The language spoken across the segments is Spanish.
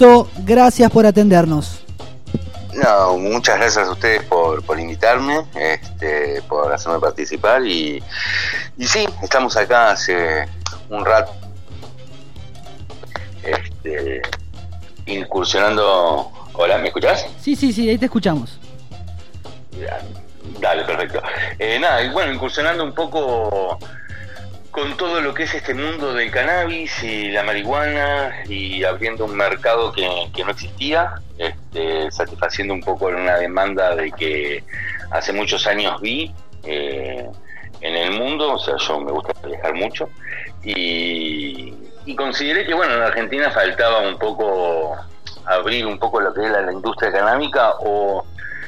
gusto, gracias por atendernos. No, muchas gracias a ustedes por invitarme, por hacerme participar y sí, estamos acá hace un rato incursionando. Hola, ¿me escuchás? Sí, ahí te escuchamos. Dale, perfecto. Incursionando un poco con todo lo que es este mundo del cannabis y la marihuana y abriendo un mercado que no existía, satisfaciendo un poco una demanda de que hace muchos años vi en el mundo. O sea, yo me gusta viajar mucho y consideré que, bueno, en Argentina faltaba un poco abrir un poco lo que era la industria canábica o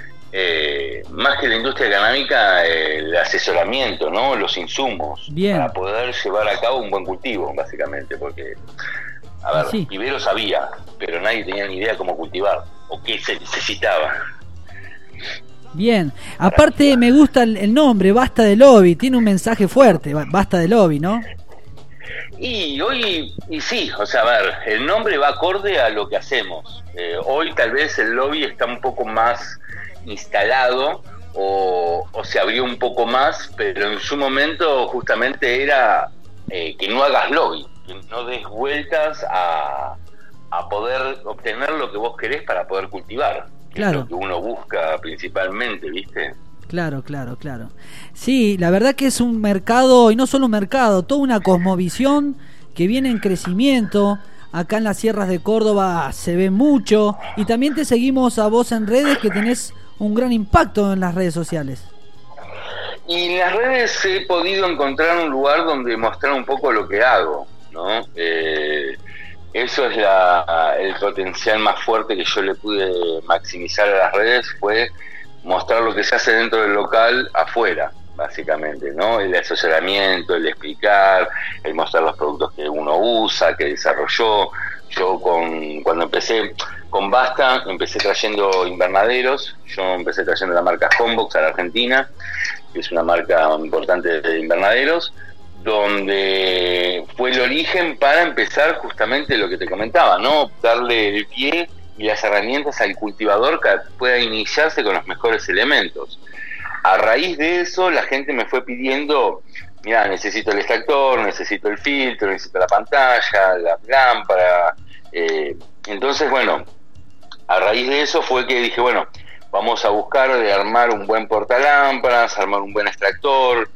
más que la industria canábica, el asesoramiento, ¿no? Los insumos. Bien. Para poder llevar a cabo un buen cultivo, básicamente, porque, a ver, sí. Vivero sabía, pero nadie tenía ni idea cómo cultivar o qué se necesitaba. Bien, aparte me gusta el nombre, Basta de Lobby, tiene un mensaje fuerte, Basta de Lobby, ¿no? Y sí, o sea, a ver, el nombre va acorde a lo que hacemos. Hoy tal vez el lobby está un poco más instalado o se abrió un poco más, pero en su momento justamente era que no hagas lobby, que no des vueltas a poder obtener lo que vos querés para poder cultivar, que claro. Es lo que uno busca principalmente, ¿viste? Claro. Sí, la verdad que es un mercado, y no solo un mercado, toda una cosmovisión que viene en crecimiento. Acá en las sierras de Córdoba se ve mucho, y también te seguimos a vos en redes, que tenés un gran impacto en las redes sociales. Y en las redes he podido encontrar un lugar donde mostrar un poco lo que hago, ¿no? Eso es el potencial más fuerte que yo le pude maximizar a las redes, fue mostrar lo que se hace dentro del local afuera, básicamente, ¿no? El asesoramiento, el explicar, el mostrar los productos que uno usa, que desarrolló. Yo cuando empecé con Basta, empecé trayendo invernaderos. Yo empecé trayendo la marca Homebox a la Argentina, que es una marca importante de invernaderos, donde fue el origen para empezar justamente lo que te comentaba, ¿no? Darle el pie y las herramientas al cultivador que pueda iniciarse con los mejores elementos. A raíz de eso, la gente me fue pidiendo, mira, necesito el extractor, necesito el filtro, necesito la pantalla, la lámpara. Entonces, bueno, a raíz de eso fue que dije, bueno, vamos a buscar de armar un buen portalámparas, armar un buen extractor,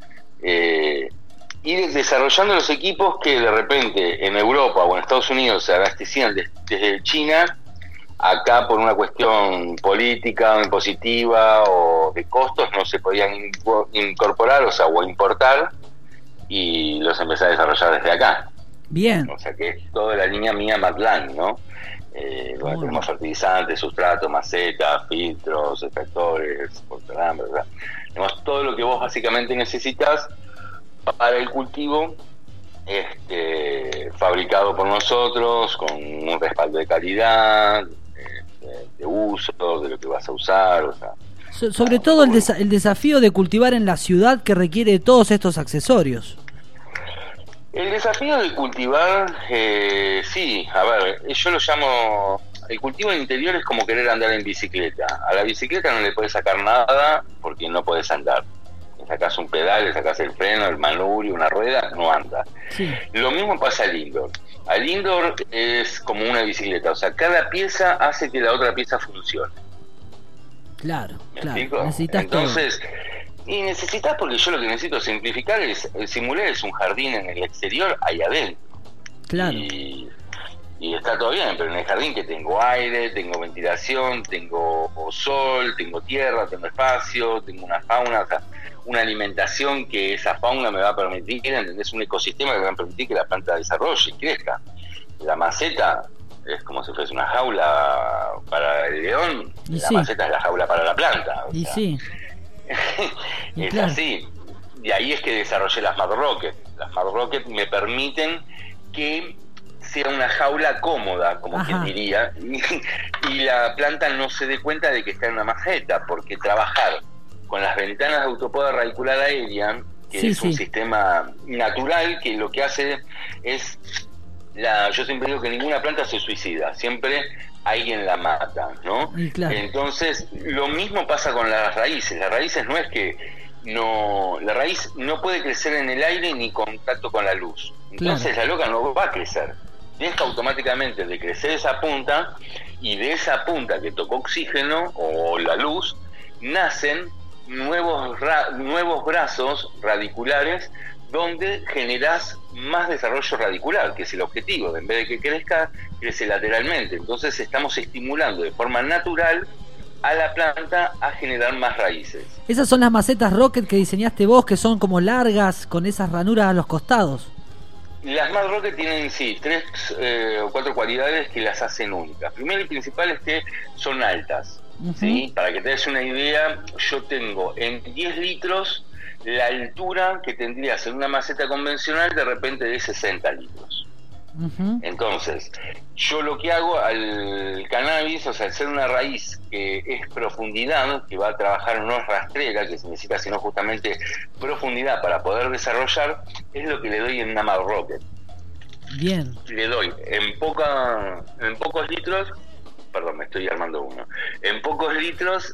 ir desarrollando los equipos que de repente en Europa o en Estados Unidos se abastecían desde China. Acá por una cuestión política, impositiva o de costos no se podían incorporar, o importar, y los empecé a desarrollar desde acá. Bien. O sea que es toda la línea mía Matlan, ¿no? Donde tenemos fertilizantes, sustratos, macetas, filtros, extractores, portalámparas, ¿verdad? Tenemos todo lo que vos básicamente necesitas para el cultivo, fabricado por nosotros, con un respaldo de calidad, de uso, de lo que vas a usar, o sea, sobre todo el desafío de cultivar en la ciudad, que requiere de todos estos accesorios. El desafío de cultivar, sí, a ver, yo lo llamo, el cultivo en interior es como querer andar en bicicleta. A la bicicleta no le puedes sacar nada porque no podés andar. Le sacás un pedal, le sacás el freno, el manubrio, una rueda, no anda. Sí. Lo mismo pasa al indoor. Al indoor es como una bicicleta, o sea, cada pieza hace que la otra pieza funcione. Claro. Necesitas entonces, todo. Y necesitas, porque yo lo que necesito simplificar es, simular es un jardín en el exterior, ahí adentro. Claro. Y está todo bien, pero en el jardín que tengo aire, tengo ventilación, tengo sol, tengo tierra, tengo espacio, tengo una fauna, o sea, una alimentación que esa fauna me va a permitir, ¿entendés? Un ecosistema que me va a permitir que la planta desarrolle y crezca. La maceta es como si fuese una jaula para el león, y la maceta es la jaula para la planta. O sea, sí. Es claro. Así. Y ahí es que desarrollé las Mad Rocket. Las Mad Rocket me permiten que sea una jaula cómoda, como quien diría, y la planta no se dé cuenta de que está en una maceta, porque trabajar con las ventanas de autopoda radicular aérea, que es un sistema natural que lo que hace es, yo siempre digo que ninguna planta se suicida, siempre alguien la mata, ¿no? Y claro. Entonces, lo mismo pasa con las raíces. Las raíces no es que la raíz no puede crecer en el aire ni contacto con la luz. Entonces la loca no va a crecer. Deja automáticamente de crecer esa punta, y de esa punta que tocó oxígeno o la luz, nacen nuevos brazos radiculares donde generás más desarrollo radicular, que es el objetivo. En vez de que crezca, crece lateralmente. Entonces estamos estimulando de forma natural a la planta a generar más raíces. Esas son las macetas Rocket que diseñaste vos, que son como largas, con esas ranuras a los costados. Las Mad Rocket tienen, sí, 3 o 4 cualidades que las hacen únicas. Primero y principal es que son altas. ¿Sí? Para que te des una idea, yo tengo en 10 litros la altura que tendrías en una maceta convencional de repente de 60 litros. Entonces, yo lo que hago al cannabis, o sea, al ser una raíz que es profundidad, que va a trabajar, no es rastrera, que significa sino justamente profundidad para poder desarrollar, es lo que le doy en una Mad Rocket. Bien. Le doy en pocos litros, perdón, me estoy armando uno. En pocos litros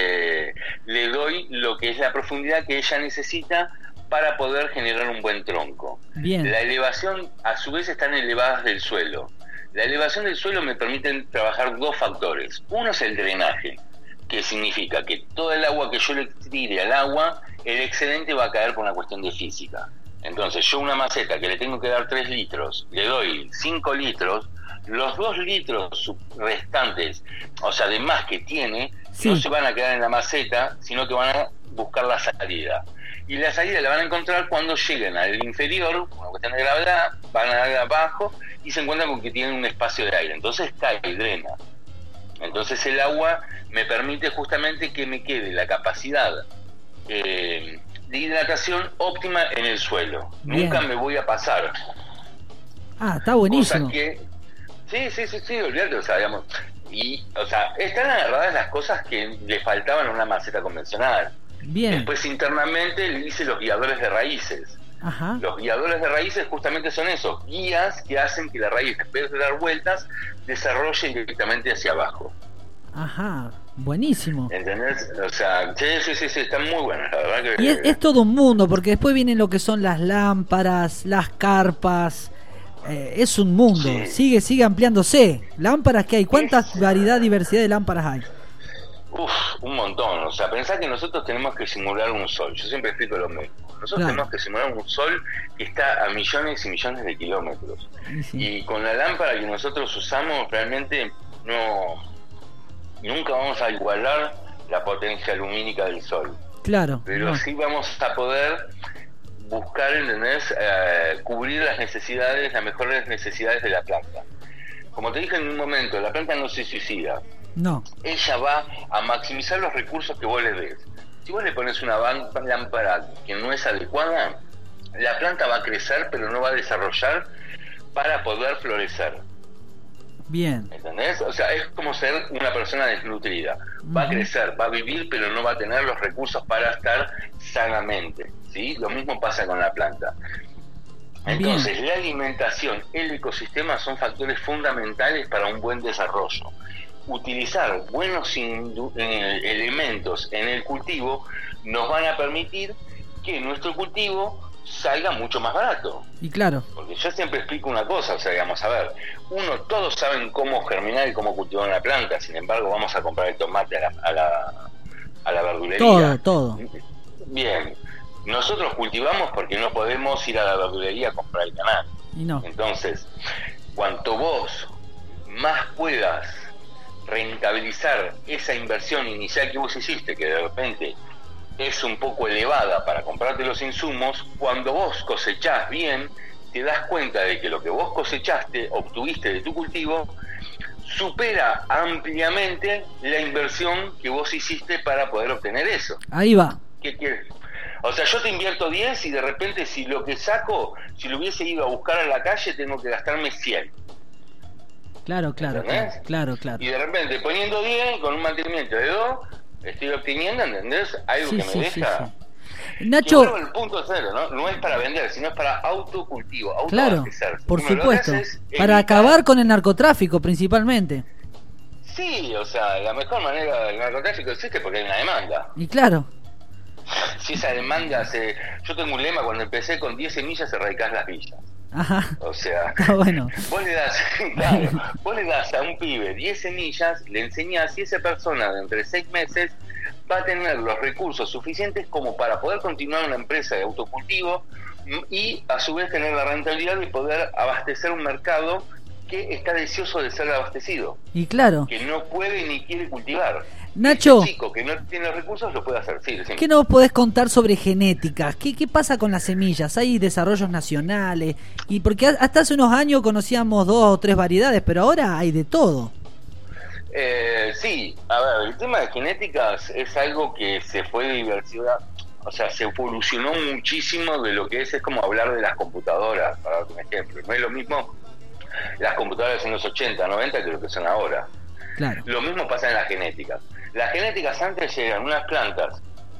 le doy lo que es la profundidad que ella necesita para poder generar un buen tronco. Bien. La elevación, a su vez, están elevadas del suelo. La elevación del suelo me permite trabajar 2 factores. Uno es el drenaje, que significa que todo el agua que yo le tire al agua, el excedente va a caer por una cuestión de física. Entonces, yo una maceta que le tengo que dar 3 litros, le doy 5 litros, los 2 litros restantes, o sea, de más que tiene, no se van a quedar en la maceta, sino que van a buscar la salida. Y la salida la van a encontrar cuando lleguen al inferior, por una cuestión de gravedad, van a ir abajo y se encuentran con que tienen un espacio de aire. Entonces cae y drena. Entonces el agua me permite justamente que me quede la capacidad de hidratación óptima en el suelo. Bien. Nunca me voy a pasar. Ah, está buenísimo. Sí, olvídate, o sea, digamos, están agarradas las cosas que le faltaban a una maceta convencional. Bien. Después internamente le hice los guiadores de raíces. Ajá. Los guiadores de raíces justamente son esos guías que hacen que la raíz, después de dar vueltas, desarrolle directamente hacia abajo. Ajá, buenísimo. ¿Entendés? O sea, sí, están muy buenas, la verdad que... Y es todo un mundo, porque después vienen lo que son las lámparas, las carpas. Es un mundo, sigue ampliándose. Lámparas que hay, ¿cuántas diversidad de lámparas hay? Un montón. O sea, pensá que nosotros tenemos que simular un sol. Yo siempre explico lo mismo. Nosotros tenemos que simular un sol que está a millones y millones de kilómetros. Y con la lámpara que nosotros usamos, realmente nunca vamos a igualar la potencia lumínica del sol. Claro. Pero sí vamos a poder buscar, ¿entendés? Cubrir las mejores necesidades de la planta. Como te dije en un momento, la planta no se suicida. No. Ella va a maximizar los recursos que vos le des. Si vos le pones una lámpara que no es adecuada, la planta va a crecer, pero no va a desarrollar para poder florecer. Bien. ¿Entendés? O sea, es como ser una persona desnutrida. Va a crecer, va a vivir, pero no va a tener los recursos para estar sanamente. ¿Sí? Lo mismo pasa con la planta. Entonces, la alimentación, el ecosistema son factores fundamentales para un buen desarrollo. Utilizar buenos elementos en el cultivo nos van a permitir que nuestro cultivo salga mucho más barato. Y claro. Porque yo siempre explico una cosa, o sea, digamos, a ver, todos saben cómo germinar y cómo cultivar una planta, sin embargo vamos a comprar el tomate a la verdulería. Todo. Bien, nosotros cultivamos porque no podemos ir a la verdulería a comprar el cannabis. Y no. Entonces, cuanto vos más puedas rentabilizar esa inversión inicial que vos hiciste, que de repente es un poco elevada para comprarte los insumos, cuando vos cosechás bien, te das cuenta de que lo que vos cosechaste, obtuviste de tu cultivo, supera ampliamente la inversión que vos hiciste para poder obtener eso. Ahí va. ¿Qué quieres? O sea, yo te invierto 10 y de repente si lo que saco, si lo hubiese ido a buscar a la calle, tengo que gastarme 100. Claro. Y de repente, poniendo 10, con un mantenimiento de 2, estoy obteniendo, ¿entendés? Algo que me deja... Nacho, que el punto cero, ¿no? Es para vender, sino es para autocultivo, claro, autoabastecerse. por supuesto, para acabar con el narcotráfico principalmente. Sí, o sea, la mejor manera del narcotráfico existe porque hay una demanda. Y claro. Si esa demanda Yo tengo un lema, cuando empecé con 10 semillas erradicás las villas. Ajá. O sea, bueno. vos le das a un pibe 10 semillas, le enseñás y esa persona de entre 6 meses va a tener los recursos suficientes como para poder continuar una empresa de autocultivo y a su vez tener la rentabilidad de poder abastecer un mercado que está deseoso de ser abastecido. Y claro. Que no puede ni quiere cultivar. Nacho, el chico que no tiene los recursos lo puede hacer, sí. ¿Qué nos podés contar sobre genética? ¿Qué pasa con las semillas? ¿Hay desarrollos nacionales? Y porque hasta hace unos años conocíamos 2 o 3 variedades, pero ahora hay de todo. Sí, a ver, el tema de genéticas es algo que se fue de diversidad, o sea, se evolucionó muchísimo de lo que es como hablar de las computadoras, para darte un ejemplo. No es lo mismo las computadoras en los 80, 90 que lo que son ahora. Claro. Lo mismo pasa en las genéticas. Las genéticas antes llegan unas plantas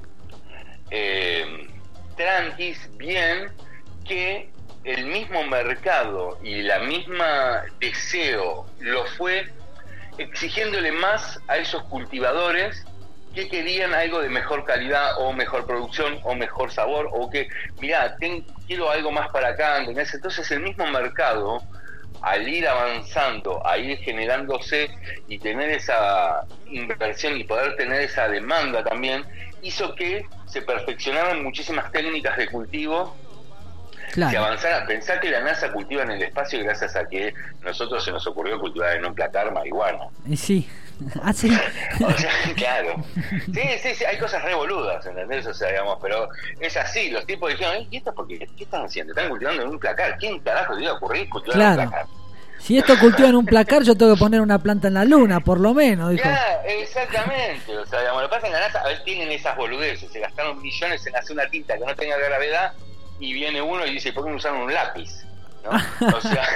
tranquis, bien, que el mismo mercado y la misma deseo lo fue exigiéndole más a esos cultivadores que querían algo de mejor calidad o mejor producción o mejor sabor o que, mirá, quiero algo más para acá, ¿entendés? Entonces el mismo mercado, al ir avanzando, a ir generándose y tener esa inversión y poder tener esa demanda también, hizo que se perfeccionaran muchísimas técnicas de cultivo. Claro. Que avanzara. Pensá que la NASA cultiva en el espacio gracias a que nosotros se nos ocurrió cultivar en un placar marihuana. Sí. ¿Ah, sí? O sea, claro. Sí, hay cosas revoludas, ¿entendés? O sea, digamos, pero es así. Los tipos dijeron, ¿y esto por qué? ¿Qué están haciendo? Están cultivando en un placar. ¿Quién carajo le iba a ocurrir cultivar en un placar? Si esto cultiva en un placar, yo tengo que poner una planta en la luna, por lo menos, dijo. Ya, exactamente. O sea, digamos, lo que pasa en la NASA, a ver, tienen esas boludeces. Se gastaron millones en hacer una tinta que no tenga gravedad y viene uno y dice, ¿por qué no usaron un lápiz? ¿No? O sea...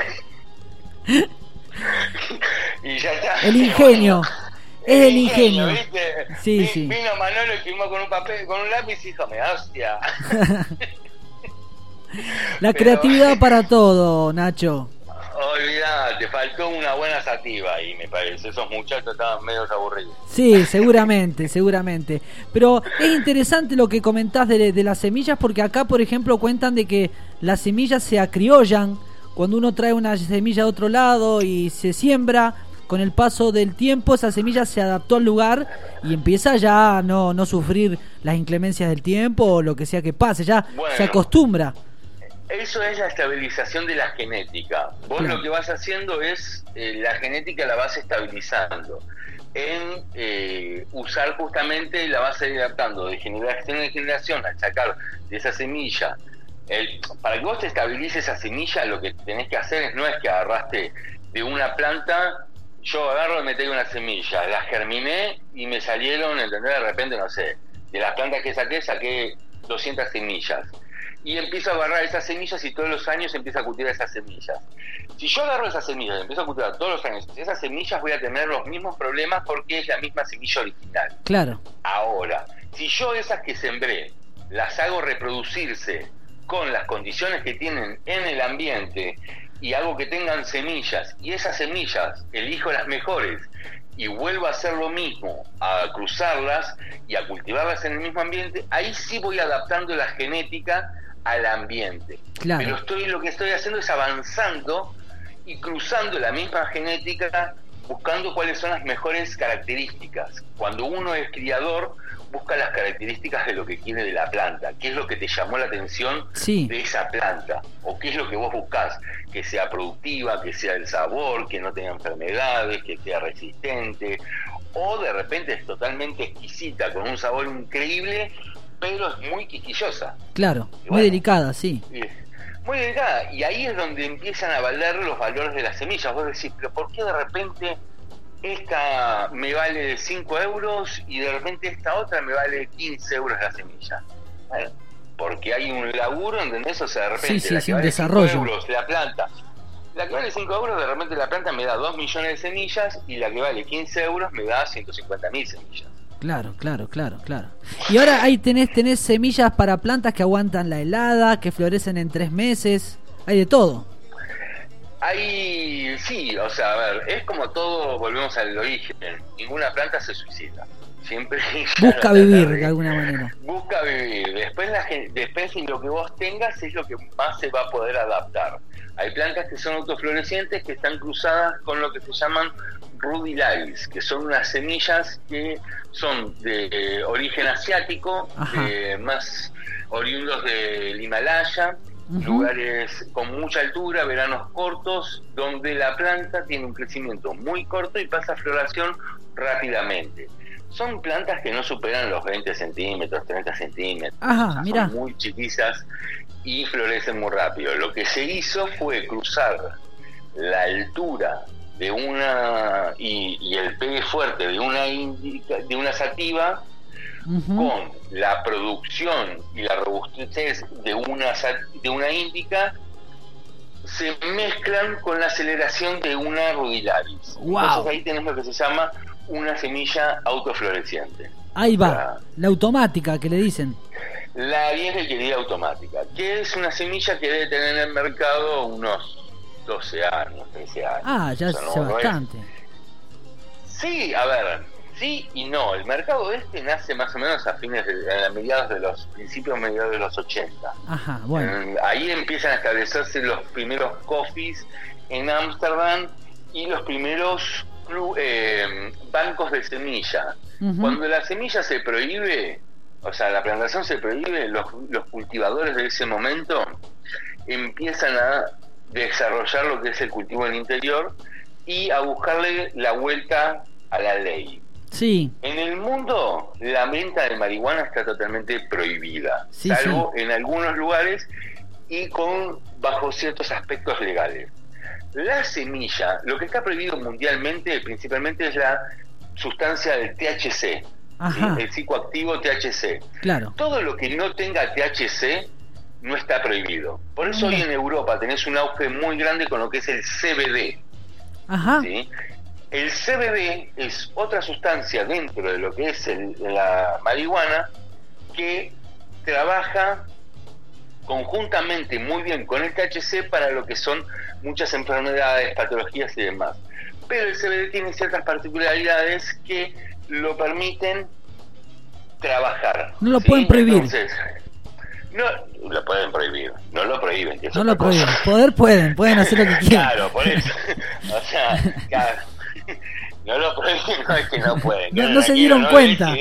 y ya está. El ingenio. Es el ingenio. ¿Viste? Sí. Vino Manolo y firmó con un papel, con un lápiz y dijo, me hostia. La creatividad para todo, Nacho. Olvidate, faltó una buena sativa ahí, me parece. Esos muchachos estaban medio aburridos. Sí, seguramente. Pero es interesante lo que comentás de las semillas, porque acá, por ejemplo, cuentan de que las semillas se acriollan. Cuando uno trae una semilla de otro lado y se siembra, con el paso del tiempo esa semilla se adaptó al lugar y empieza ya a no sufrir las inclemencias del tiempo o lo que sea que pase, ya se acostumbra. Eso es la estabilización de la genética. Vos lo que vas haciendo es, la genética la vas estabilizando en usar justamente, la vas adaptando de generación en generación al sacar de esa semilla. Para que vos te estabilices esa semilla, lo que tenés que hacer no es que agarraste de una planta, yo agarro y me traigo una semilla, la germiné y me salieron, ¿entendés? De repente, no sé, de las plantas que saqué 200 semillas. Y empiezo a agarrar esas semillas y todos los años empiezo a cultivar esas semillas. Si yo agarro esas semillas y empiezo a cultivar todos los años esas semillas, voy a tener los mismos problemas porque es la misma semilla original. Claro. Ahora, si yo esas que sembré las hago reproducirse con las condiciones que tienen en el ambiente y hago que tengan semillas y esas semillas elijo las mejores y vuelvo a hacer lo mismo, a cruzarlas y a cultivarlas en el mismo ambiente, ahí sí voy adaptando la genética al ambiente. Claro. Pero lo que estoy haciendo es avanzando y cruzando la misma genética, buscando cuáles son las mejores características. Cuando uno es criador, busca las características de lo que quiere de la planta, qué es lo que te llamó la atención de esa planta, o qué es lo que vos buscás, que sea productiva, que sea el sabor, que no tenga enfermedades, que sea resistente, o de repente es totalmente exquisita, con un sabor increíble, pero es muy quisquillosa. Claro, muy delicada, sí. Muy delicada, y ahí es donde empiezan a valer los valores de las semillas. Vos decís, pero ¿por qué de repente esta me vale 5 euros y de repente esta otra me vale 15 euros la semilla? Bueno, porque hay un laburo, ¿entendés? O sea, de repente la que vale 5 euros la planta, la que vale 5 euros de repente la planta me da 2 millones de semillas y la que vale 15 euros me da 150.000 semillas. Claro. Y ahora ahí tenés semillas para plantas que aguantan la helada, que florecen en 3 meses, hay de todo. Sí, o sea, a ver, es como todo, volvemos al origen, ninguna planta se suicida. Siempre busca vivir de alguna manera. Busca vivir. Después lo que vos tengas es lo que más se va a poder adaptar. Hay plantas que son autoflorecientes que están cruzadas con lo que se llaman rudilaris, que son unas semillas que son de origen asiático, más oriundos del Himalaya, lugares con mucha altura, veranos cortos, donde la planta tiene un crecimiento muy corto y pasa a floración rápidamente. Son plantas que no superan los 20 centímetros, 30 centímetros. Mira. Son muy chiquizas y florecen muy rápido. Lo que se hizo fue cruzar la altura de una y el pegue fuerte de una sativa con la producción y la robustez de una índica, se mezclan con la aceleración de una rudilaris. Wow. Entonces ahí tenés lo que se llama una semilla autofloreciente. Ahí va, la automática que le dicen. La vieja y querida automática, que es una semilla que debe tener en el mercado unos 12 años, 13 años. Ya hace bastante. Sí, a ver, sí y no. El mercado nace más o menos a mediados de los 80. Bueno. Ahí empiezan a establecerse los primeros coffees en Ámsterdam y los primeros bancos de semilla. Cuando la semilla se prohíbe, o sea, la plantación se prohíbe, los cultivadores de ese momento empiezan a desarrollar lo que es el cultivo en el interior y a buscarle la vuelta a la ley. Sí. En el mundo la venta de marihuana está totalmente prohibida, salvo en algunos lugares y bajo ciertos aspectos legales. La semilla, lo que está prohibido mundialmente principalmente es la sustancia del THC, ¿sí? El psicoactivo THC. Claro. Todo lo que no tenga THC no está prohibido. Por eso hoy en Europa tenés un auge muy grande con lo que es el CBD. ¿Sí? El CBD es otra sustancia dentro de lo que es la marihuana que trabaja conjuntamente muy bien con el THC para lo que son muchas enfermedades, patologías y demás. Pero el CBD tiene ciertas particularidades que lo permiten trabajar. No lo pueden prohibir. Entonces, no lo pueden prohibir, no lo prohíben. No lo prohíben. Pueden hacer lo que quieran. Claro, por eso. O sea, claro. No lo prohíben, no es que no pueden. No se dieron cuenta.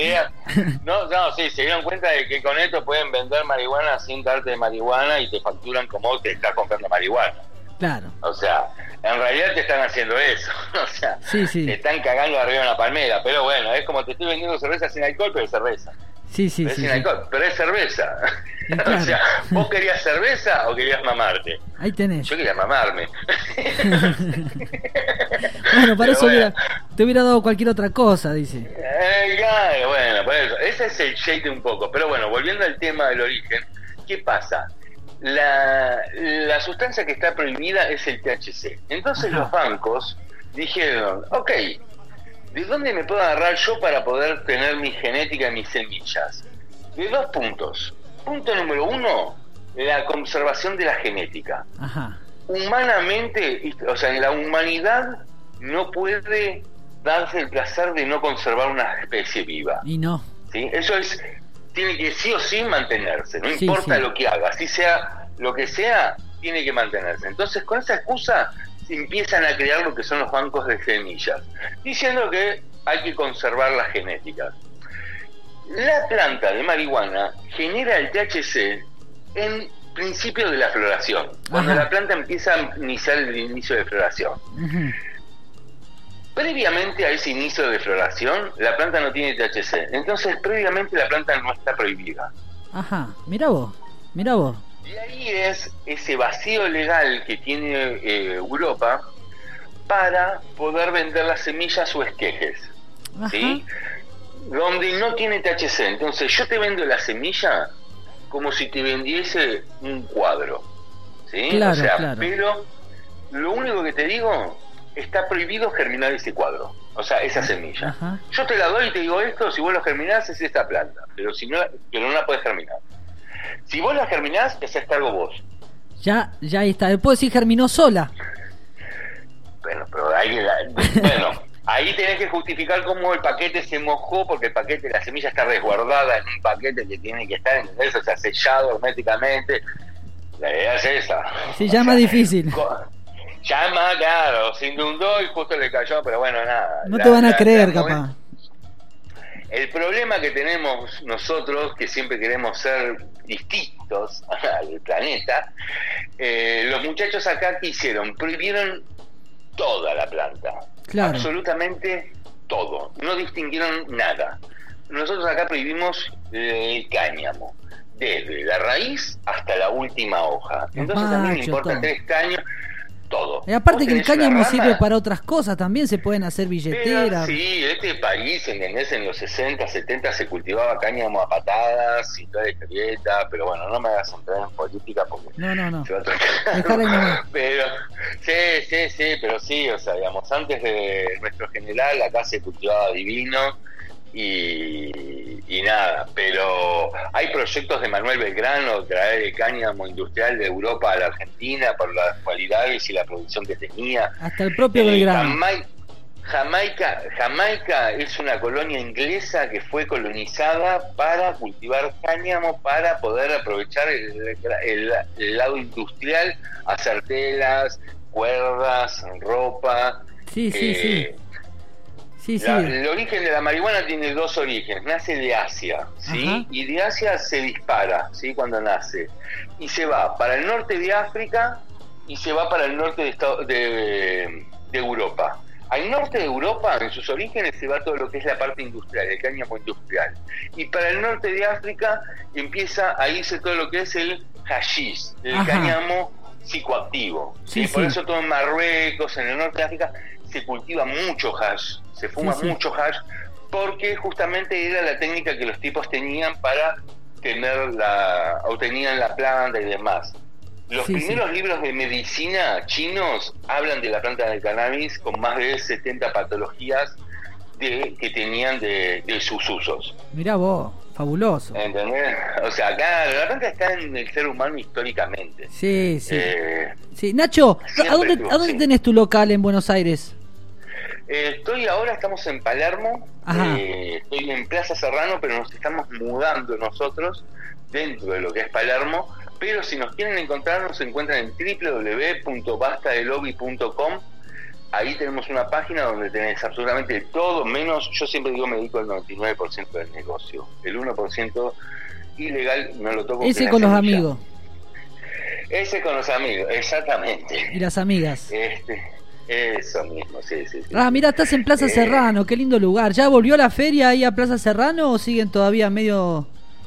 Sí, se dieron cuenta de que con esto pueden vender marihuana sin darte de marihuana y te facturan como te estás comprando marihuana. Claro. O sea, en realidad te están haciendo eso. O sea, te están cagando arriba de una palmera. Pero bueno, es como te estoy vendiendo cerveza sin alcohol, pero es cerveza. Sin alcohol, pero es cerveza. Claro. O sea, ¿vos querías cerveza o querías mamarte? Ahí tenés. Yo quería mamarme. Bueno, para eso te hubiera dado cualquier otra cosa, dice. Claro, bueno, por eso. Ese es el shade un poco. Pero bueno, volviendo al tema del origen, ¿qué pasa? La sustancia que está prohibida es el THC. Entonces los bancos dijeron, ok, ¿de dónde me puedo agarrar yo para poder tener mi genética y mis semillas? De 2 puntos. Punto número 1, la conservación de la genética. Humanamente, o sea, la humanidad no puede darse el placer de no conservar una especie viva. Y no. ¿Sí? Eso tiene que sí o sí mantenerse, no importa lo que haga, si sea lo que sea, tiene que mantenerse. Entonces, con esa excusa empiezan a crear lo que son los bancos de semillas, diciendo que hay que conservar la genética. La planta de marihuana genera el THC en principio de la floración, cuando la planta empieza a iniciar el inicio de floración. Previamente a ese inicio de floración, la planta no tiene THC, entonces previamente la planta no está prohibida. Mirá vos. Y ahí es ese vacío legal que tiene Europa para poder vender las semillas o esquejes, ¿sí? Donde no tiene THC. Entonces yo te vendo la semilla como si te vendiese un cuadro, ¿sí? Claro, pero lo único que te digo, está prohibido germinar ese cuadro, o sea, esa semilla. Yo te la doy y te digo esto, si vos lo germinás es esta planta, pero no la podés germinar. Si vos la germinás, es a cargo vos. Ya está. Después sí germinó sola. bueno, ahí tenés que justificar cómo el paquete se mojó, porque el paquete, la semilla está resguardada en un paquete que tiene que estar, ¿entendés? O sea, sellado herméticamente. La idea es esa. Sí, ya más difícil. Ya más, claro, se inundó y justo le cayó, pero bueno, nada. No te van a creer, capaz. El problema que tenemos nosotros, que siempre queremos ser distintos al planeta, los muchachos acá ¿qué hicieron? Prohibieron toda la planta. Claro. Absolutamente todo. No distinguieron nada. Nosotros acá prohibimos el cáñamo, desde la raíz hasta la última hoja. Entonces a mí me importa 3 caños. Todo. Y aparte que el cáñamo sirve para otras cosas, también se pueden hacer billeteras. Pero sí, este país, ¿entendés? En los 60, 70 se cultivaba cáñamo a patadas y toda la historieta, pero bueno, no me hagas entrar en política porque no. Se va a tocar. Pero sí, pero sí, o sea, digamos, antes de nuestro general acá se cultivaba divino y nada, pero hay proyectos de Manuel Belgrano traer el cáñamo industrial de Europa a la Argentina por las cualidades y la producción que tenía. Hasta el propio Belgrano. Jamaica es una colonia inglesa que fue colonizada para cultivar cáñamo, para poder aprovechar el lado industrial, hacer telas, cuerdas, ropa. Sí. El origen de la marihuana tiene 2 orígenes. Nace de Asia, ¿sí? Ajá. Y de Asia se dispara, ¿sí? Cuando nace. Y se va para el norte de África y se va para el norte de Europa. Al norte de Europa, en sus orígenes, se va todo lo que es la parte industrial, el cáñamo industrial. Y para el norte de África empieza a irse todo lo que es el hashish, el cáñamo psicoactivo. ¿Sí? Por eso todo en Marruecos, en el norte de África, se cultiva mucho hash, se fuma mucho hash, porque justamente era la técnica que los tipos tenían para obtenían la planta y demás. Los primeros libros de medicina chinos hablan de la planta del cannabis con más de 70 patologías que tenían de sus usos. Mirá vos, fabuloso. ¿Entendés? O sea, acá la planta está en el ser humano históricamente. Sí. Nacho, ¿a dónde tenés tu local en Buenos Aires? Estamos en Palermo, estoy en Plaza Serrano, pero nos estamos mudando nosotros dentro de lo que es Palermo, pero si nos quieren encontrar, nos encuentran en www.bastadelobby.com. Ahí tenemos una página donde tenés absolutamente todo, menos, yo siempre digo, me dedico al 99% del negocio. El 1% ilegal no lo toco. Ese con los amigos. Ese con los amigos, exactamente. Y las amigas. Eso mismo, sí. Mirá, estás en Plaza Serrano, qué lindo lugar. ¿Ya volvió la feria ahí a Plaza Serrano o siguen todavía medio...?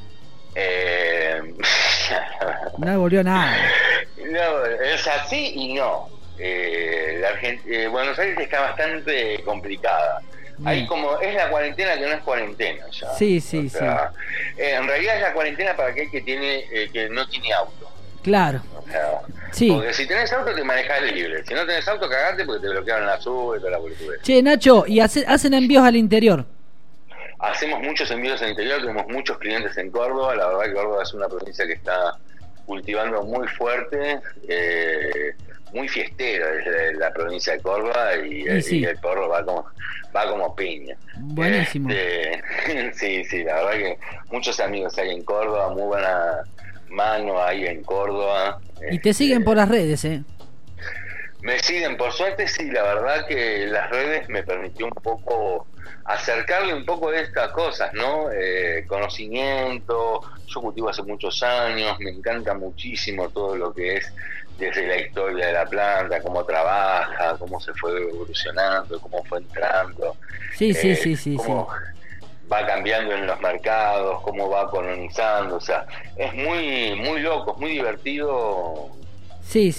No volvió nada. No, es así y no. Buenos Aires está bastante complicada. Ahí como es la cuarentena que no es cuarentena ya. Sí. En realidad es la cuarentena para aquel que no tiene auto. Claro. O sea, porque si tenés auto te manejas libre. Si no tenés auto, cagate porque te bloquearon la sube y toda la boludez. Che, Nacho, ¿y hacen envíos al interior? Hacemos muchos envíos al interior, tenemos muchos clientes en Córdoba. La verdad que Córdoba es una provincia que está cultivando muy fuerte, muy fiestera desde la provincia de Córdoba y el porro va como piña. Buenísimo. Sí, la verdad que muchos amigos hay en Córdoba, muy buena mano hay en Córdoba. Y te siguen por las redes, Me siguen, por suerte, sí, la verdad que las redes me permitió un poco acercarle un poco de estas cosas, ¿no? Conocimiento, yo cultivo hace muchos años, me encanta muchísimo todo lo que es desde la historia de la planta, cómo trabaja, cómo se fue evolucionando, cómo fue entrando. Sí. Cómo va cambiando en los mercados, cómo va colonizando, o sea, es muy muy loco, es muy divertido. Sí.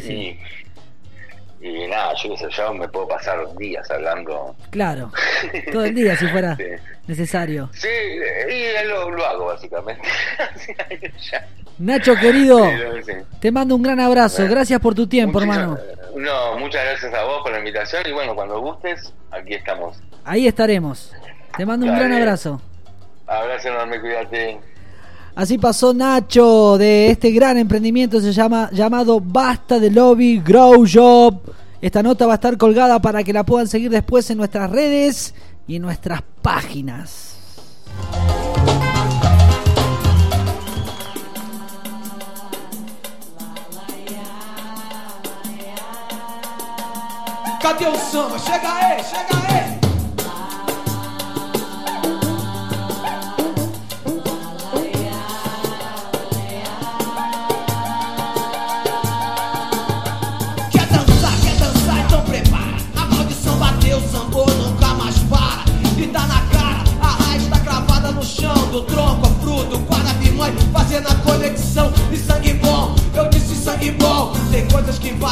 Y nada, yo qué sé, yo me puedo pasar días hablando. Claro, todo el día si fuera necesario. Sí, y lo hago básicamente. Nacho, querido, te mando un gran abrazo, gracias por tu tiempo, hermano. Muchas gracias a vos por la invitación y bueno, cuando gustes, aquí estamos. Ahí estaremos. Te mando un gran abrazo. Abrazo enorme, cuídate. Así pasó Nacho de este gran emprendimiento llamado Basta de Lobby Grow Shop. Esta nota va a estar colgada para que la puedan seguir después en nuestras redes y en nuestras páginas. Cadê o samba? Chega aí, chega aí! Quer dançar, então prepara. A maldição bateu, o sambô nunca mais para. E tá na cara, a raiz tá cravada no chão. Do tronco a fruto, Guarapimãe fazendo a conexão. E sangue bom, eu disse sangue bom. Tem coisas que